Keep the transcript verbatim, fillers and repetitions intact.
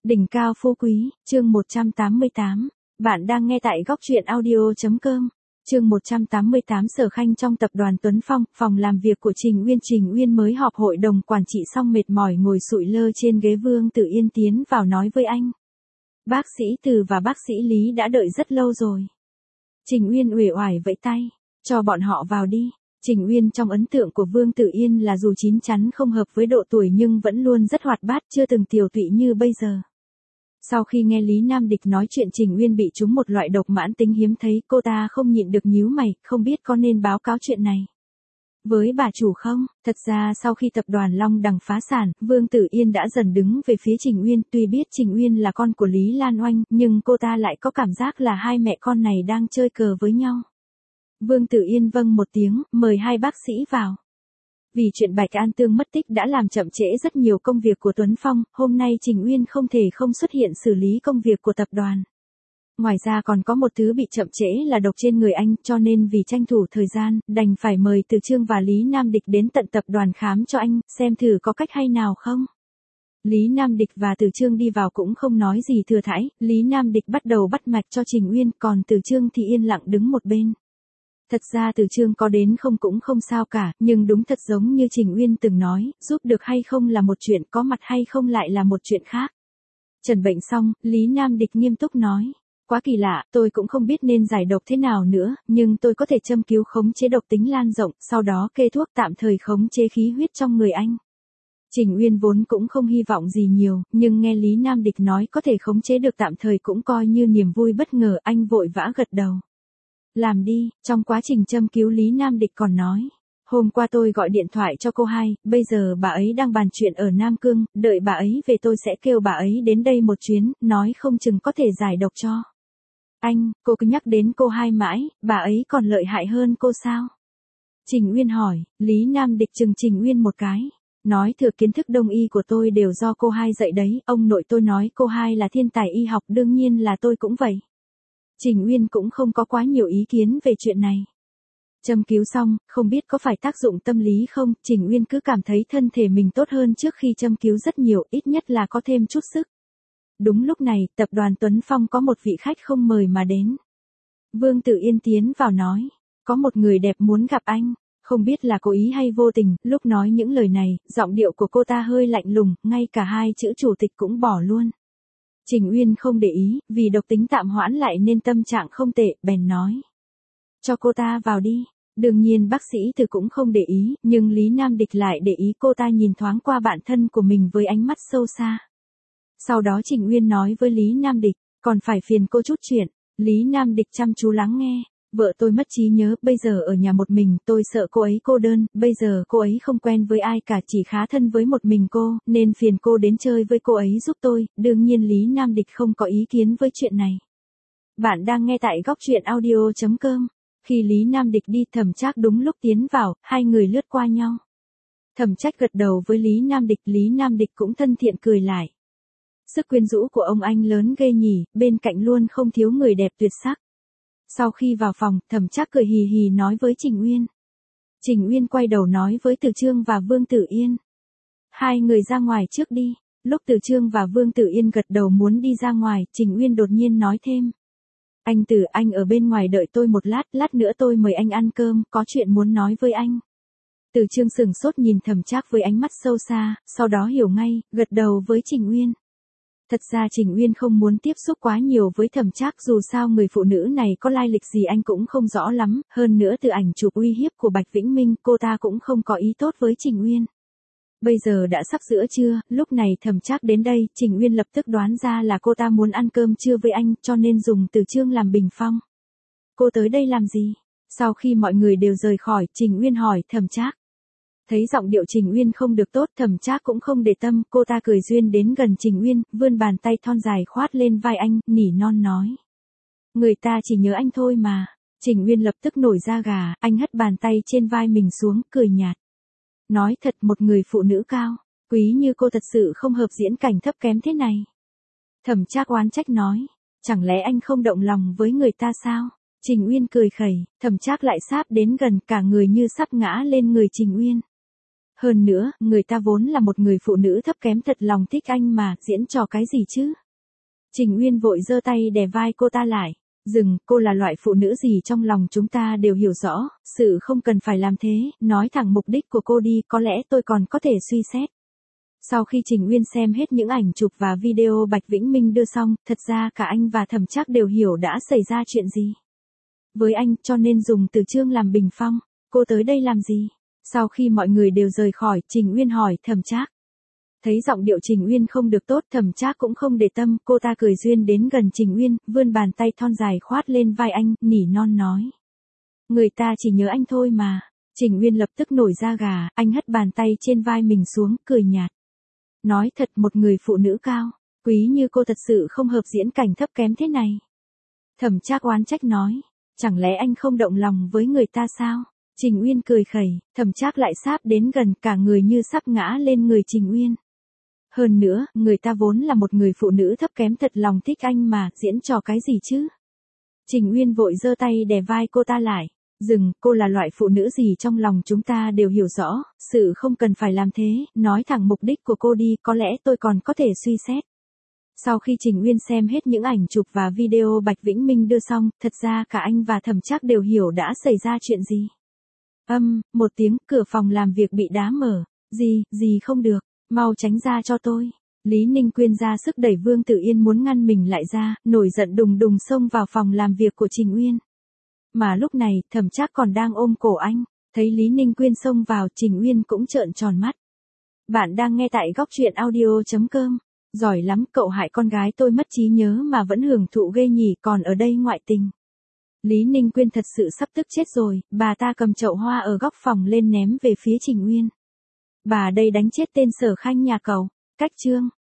Đỉnh cao phú quý, chương một trăm tám mươi tám. Bạn đang nghe tại góc truyện audio chấm com. Chương một trăm tám mươi tám. Sở Khanh trong tập đoàn Tuấn Phong, phòng làm việc của Trình Uyên. Trình Uyên mới họp hội đồng quản trị xong mệt mỏi ngồi sụi lơ trên ghế. Vương Tử Yên tiến vào nói với anh. Bác sĩ Từ và bác sĩ Lý đã đợi rất lâu rồi. Trình Uyên uể oải vẫy tay. Cho bọn họ vào đi. Trình Uyên trong ấn tượng của Vương Tử Yên là dù chín chắn không hợp với độ tuổi nhưng vẫn luôn rất hoạt bát, chưa từng tiều tụy như bây giờ. Sau khi nghe Lý Nam Địch nói chuyện Trình Uyên bị trúng một loại độc mãn tính hiếm thấy, cô ta không nhịn được nhíu mày, không biết có nên báo cáo chuyện này với bà chủ không? Thật ra sau khi tập đoàn Long Đằng phá sản, Vương Tử Yên đã dần đứng về phía Trình Uyên, tuy biết Trình Uyên là con của Lý Lan Oanh, nhưng cô ta lại có cảm giác là hai mẹ con này đang chơi cờ với nhau. Vương Tử Yên vâng một tiếng, mời hai bác sĩ vào. Vì chuyện Bạch An Tương mất tích đã làm chậm trễ rất nhiều công việc của Tuấn Phong, hôm nay Trình Uyên không thể không xuất hiện xử lý công việc của tập đoàn. Ngoài ra còn có một thứ bị chậm trễ là độc trên người anh, cho nên vì tranh thủ thời gian, đành phải mời Từ Chương và Lý Nam Địch đến tận tập đoàn khám cho anh, xem thử có cách hay nào không. Lý Nam Địch và Từ Chương đi vào cũng không nói gì thừa thãi, Lý Nam Địch bắt đầu bắt mạch cho Trình Uyên, còn Từ Chương thì yên lặng đứng một bên. Thật ra Từ Chương có đến không cũng không sao cả, nhưng đúng thật giống như Trình Uyên từng nói, giúp được hay không là một chuyện, có mặt hay không lại là một chuyện khác. Trần bệnh xong, Lý Nam Địch nghiêm túc nói. Quá kỳ lạ, tôi cũng không biết nên giải độc thế nào nữa, nhưng tôi có thể châm cứu khống chế độc tính lan rộng, sau đó kê thuốc tạm thời khống chế khí huyết trong người anh. Trình Uyên vốn cũng không hy vọng gì nhiều, nhưng nghe Lý Nam Địch nói có thể khống chế được tạm thời cũng coi như niềm vui bất ngờ, anh vội vã gật đầu. Làm đi. Trong quá trình châm cứu Lý Nam Địch còn nói. Hôm qua tôi gọi điện thoại cho cô hai, bây giờ bà ấy đang bàn chuyện ở Nam Cương, đợi bà ấy về tôi sẽ kêu bà ấy đến đây một chuyến, nói không chừng có thể giải độc cho anh. Cô cứ nhắc đến cô hai mãi, bà ấy còn lợi hại hơn cô sao? Trình Uyên hỏi. Lý Nam Địch chừng Trình Uyên một cái. Nói thừa kiến thức đông y của tôi đều do cô hai dạy đấy, ông nội tôi nói cô hai là thiên tài y học, đương nhiên là tôi cũng vậy. Trình Uyên cũng không có quá nhiều ý kiến về chuyện này. Châm cứu xong, không biết có phải tác dụng tâm lý không, Trình Uyên cứ cảm thấy thân thể mình tốt hơn trước khi châm cứu rất nhiều, ít nhất là có thêm chút sức. Đúng lúc này, tập đoàn Tuấn Phong có một vị khách không mời mà đến. Vương Tử Yên tiến vào nói, có một người đẹp muốn gặp anh, không biết là cố ý hay vô tình, lúc nói những lời này, giọng điệu của cô ta hơi lạnh lùng, ngay cả hai chữ chủ tịch cũng bỏ luôn. Trình Uyên không để ý, vì độc tính tạm hoãn lại nên tâm trạng không tệ, bèn nói. Cho cô ta vào đi. Đương nhiên bác sĩ Từ cũng không để ý, nhưng Lý Nam Địch lại để ý, cô ta nhìn thoáng qua bạn thân của mình với ánh mắt sâu xa. Sau đó Trình Uyên nói với Lý Nam Địch, còn phải phiền cô chút chuyện. Lý Nam Địch chăm chú lắng nghe. Vợ tôi mất trí nhớ, bây giờ ở nhà một mình, tôi sợ cô ấy cô đơn, bây giờ cô ấy không quen với ai cả, chỉ khá thân với một mình cô, nên phiền cô đến chơi với cô ấy giúp tôi. Đương nhiên Lý Nam Địch không có ý kiến với chuyện này. Bạn đang nghe tại góc truyện audio chấm com. Khi Lý Nam Địch đi, Thẩm Trác đúng lúc tiến vào, hai người lướt qua nhau. Thẩm Trác gật đầu với Lý Nam Địch, Lý Nam Địch cũng thân thiện cười lại. Sức quyến rũ của ông anh lớn ghê nhỉ, bên cạnh luôn không thiếu người đẹp tuyệt sắc. Sau khi vào phòng, Thẩm Trác cười hì hì nói với Trình Uyên. Trình Uyên quay đầu nói với Từ Chương và Vương Tử Yên. Hai người ra ngoài trước đi. Lúc Từ Chương và Vương Tử Yên gật đầu muốn đi ra ngoài, Trình Uyên đột nhiên nói thêm. Anh Tử, anh ở bên ngoài đợi tôi một lát, lát nữa tôi mời anh ăn cơm, có chuyện muốn nói với anh. Từ Chương sừng sốt nhìn Thẩm Trác với ánh mắt sâu xa, sau đó hiểu ngay, gật đầu với Trình Uyên. Thật ra Trình Uyên không muốn tiếp xúc quá nhiều với Thẩm Trác, dù sao người phụ nữ này có lai lịch gì anh cũng không rõ lắm, hơn nữa từ ảnh chụp uy hiếp của Bạch Vĩnh Minh, cô ta cũng không có ý tốt với Trình Uyên. Bây giờ đã sắp giữa trưa, lúc này Thẩm Trác đến đây, Trình Uyên lập tức đoán ra là cô ta muốn ăn cơm trưa với anh, cho nên dùng Từ Chương làm bình phong. Cô tới đây làm gì? Sau khi mọi người đều rời khỏi, Trình Uyên hỏi Thẩm Trác. Thấy giọng điệu Trình Uyên không được tốt, Thẩm Trác cũng không để tâm, cô ta cười duyên đến gần Trình Uyên, vươn bàn tay thon dài khoát lên vai anh, nỉ non nói. Người ta chỉ nhớ anh thôi mà. Trình Uyên lập tức nổi da gà, anh hất bàn tay trên vai mình xuống, cười nhạt. Nói thật, một người phụ nữ cao quý như cô thật sự không hợp diễn cảnh thấp kém thế này. Thẩm Trác oán trách nói. Chẳng lẽ anh không động lòng với người ta sao? Trình Uyên cười khẩy, Thẩm Trác lại sáp đến gần, cả người như sắp ngã lên người Trình Uyên. Hơn nữa, người ta vốn là một người phụ nữ thấp kém thật lòng thích anh mà, diễn trò cái gì chứ? Trình Uyên vội giơ tay đè vai cô ta lại. Dừng, cô là loại phụ nữ gì trong lòng chúng ta đều hiểu rõ, sự không cần phải làm thế, nói thẳng mục đích của cô đi, có lẽ tôi còn có thể suy xét. Sau khi Trình Uyên xem hết những ảnh chụp và video Bạch Vĩnh Minh đưa xong, thật ra cả anh và Thẩm Trác đều hiểu đã xảy ra chuyện gì. Với anh, cho nên dùng từ chương làm bình phong, cô tới đây làm gì? Sau khi mọi người đều rời khỏi, Trình Uyên hỏi Thẩm Trác. Thấy giọng điệu Trình Uyên không được tốt, Thẩm Trác cũng không để tâm, cô ta cười duyên đến gần Trình Uyên, vươn bàn tay thon dài khoát lên vai anh, nỉ non nói. Người ta chỉ nhớ anh thôi mà. Trình Uyên lập tức nổi da gà, anh hất bàn tay trên vai mình xuống, cười nhạt. Nói thật, một người phụ nữ cao, quý như cô thật sự không hợp diễn cảnh thấp kém thế này. Thẩm Trác oán trách nói. Chẳng lẽ anh không động lòng với người ta sao? Trình Uyên cười khẩy, Thẩm Trác lại sáp đến gần, cả người như sắp ngã lên người Trình Uyên. Hơn nữa, người ta vốn là một người phụ nữ thấp kém thật lòng thích anh mà, diễn trò cái gì chứ? Trình Uyên vội giơ tay đè vai cô ta lại. Dừng, cô là loại phụ nữ gì trong lòng chúng ta đều hiểu rõ, sự không cần phải làm thế, nói thẳng mục đích của cô đi, có lẽ tôi còn có thể suy xét. Sau khi Trình Uyên xem hết những ảnh chụp và video Bạch Vĩnh Minh đưa xong, thật ra cả anh và Thẩm Trác đều hiểu đã xảy ra chuyện gì. Âm, một tiếng, cửa phòng làm việc bị đá mở. Gì, gì không được, mau tránh ra cho tôi. Lý Ninh Quyên ra sức đẩy Vương Tử Yên muốn ngăn mình lại ra, nổi giận đùng đùng xông vào phòng làm việc của Trình Uyên. Mà lúc này, Thẩm Trác còn đang ôm cổ anh, thấy Lý Ninh Quyên xông vào, Trình Uyên cũng trợn tròn mắt. Bạn đang nghe tại góc truyện audio chấm com. Giỏi lắm, cậu hại con gái tôi mất trí nhớ mà vẫn hưởng thụ ghê nhỉ, còn ở đây ngoại tình. Lý Ninh Quyên thật sự sắp tức chết rồi, bà ta cầm chậu hoa ở góc phòng lên ném về phía Trình Uyên. Bà đây đánh chết tên Sở Khanh nhà cậu. Cách chương